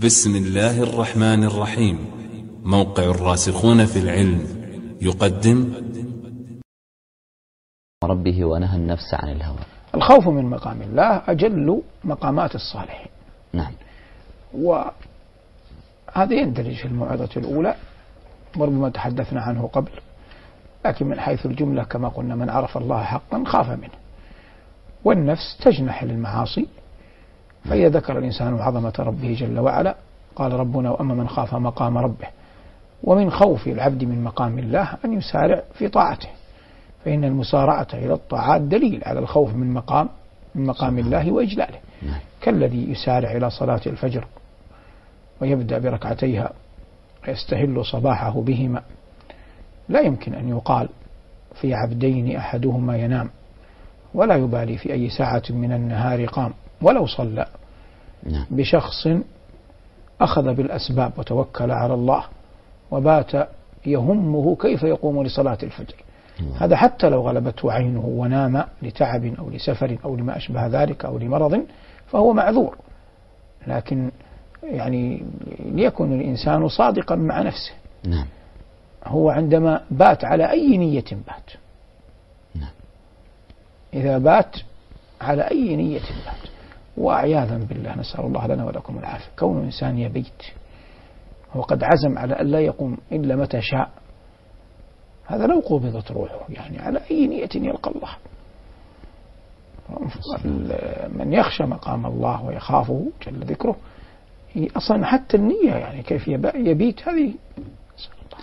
بسم الله الرحمن الرحيم. موقع الراسخون في العلم يقدم ربه ونهى النفس عن الهوى. الخوف من مقام الله أجل مقامات الصالحين. نعم. وهذا يندرج في الموعظة الأولى وربما تحدثنا عنه قبل، لكن من حيث الجملة كما قلنا من عرف الله حقا خاف منه. والنفس تجنح للمعاصي، فإذا ذكر الإنسان عظمة ربه جل وعلا قال ربنا وأما من خاف مقام ربه. ومن خوف العبد من مقام الله أن يسارع في طاعته، فإن المسارعة إلى الطاعات دليل على الخوف من مقام الله وإجلاله. كالذي يسارع إلى صلاة الفجر ويبدأ بركعتيها ويستهل صباحه بهما، لا يمكن أن يقال في عبدين أحدهما ينام ولا يبالي في أي ساعة من النهار قام، ولو صلى بشخص أخذ بالأسباب وتوكل على الله وبات يهمه كيف يقوم لصلاة الفجر، هذا حتى لو غلبته عينه ونام لتعب أو لسفر أو لما أشبه ذلك أو لمرض فهو معذور. لكن يعني ليكن الإنسان صادقا مع نفسه. هو عندما بات على أي نية بات، إذا بات على أي نية بات، وأعياذا بالله نسأل الله لنا ولكم العافية، كون إنسان يبيت وقد عزم على أن لا يقوم إلا متى شاء، هذا لو قبضت روحه يعني على أي نية يلقى الله. من يخشى مقام الله ويخافه جل ذكره أصلا حتى النية يعني كيف يبيت هذه